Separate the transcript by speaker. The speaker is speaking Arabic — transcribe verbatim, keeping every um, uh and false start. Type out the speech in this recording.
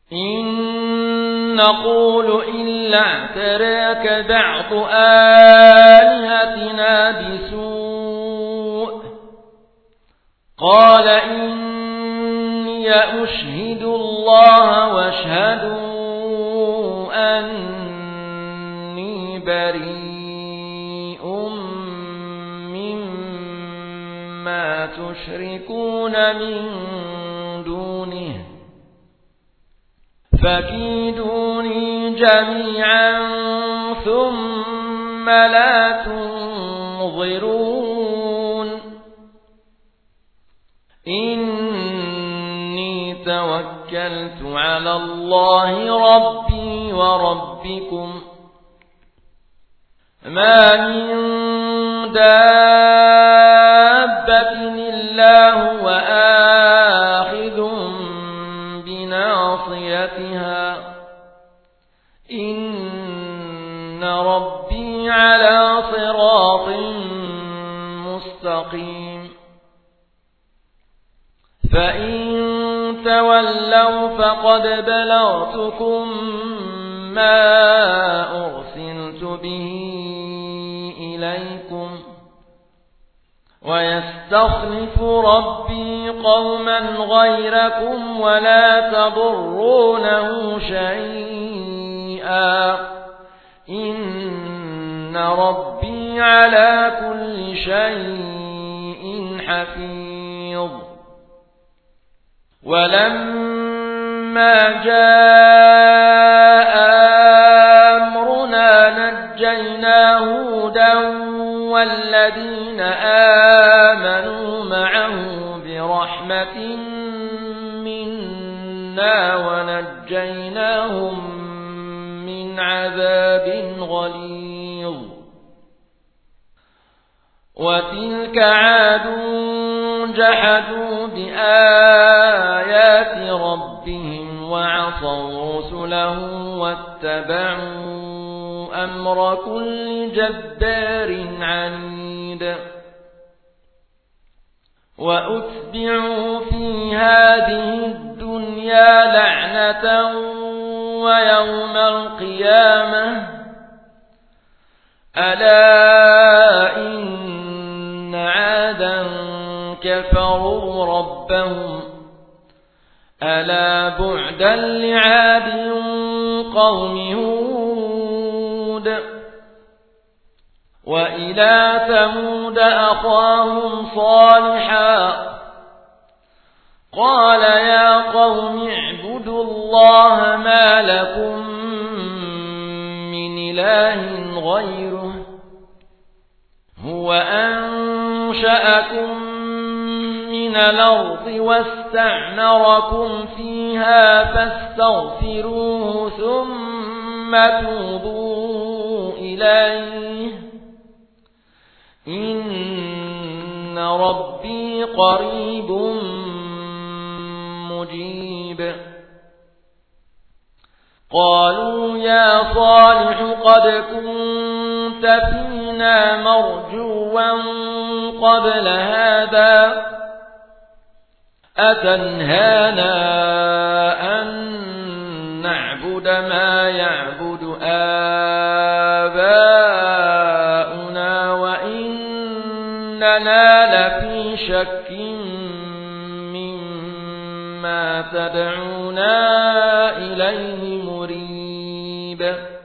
Speaker 1: إن نقول إلا اعتراك بعض آلهتنا بسوء قال إني أشهد الله واشهدوا أني بريء مما تشركون من دونه فكيدوني جميعا ثم لا تنظرون إني توكلت على الله ربي وربكم ما من دابة إلا هو آخذ بناصيتها إن ربي على صراط مستقيم فإن تولوا فقد بلغتكم ما أرسلت به إليكم ويستخلف ربي قوما غيركم ولا تضرونه شيئا إن ربي على كل شيء حفيظ ولما جاء أمرنا نجينا هودا والذين آمنوا معه برحمة منا ونجيناهم من عذاب غليظ وتلك عاد جحدوا بآيات ربهم وعصوا رسله واتبعوا أمر كل جبار عنيد وأتبعوا في هذه الدنيا لعنة ويوم القيامة ألا إن عادا كفروا ربهم ألا بعدا لعاد قوم هود وإلى ثمود أخاهم صالحا قال يا قوم اعبدوا الله ما لكم من إله غيره هو أنشأكم من الأرض واستعمركم فيها فاستغفروه ثم توبوا إليه إن ربي قريب مجيب قالوا يا صالح قد كنت فينا مرجوا قبل هذا أتنهانا أن نعبد ما يعبد آباؤنا وإننا لفي شك مما تدعونا إليه مريب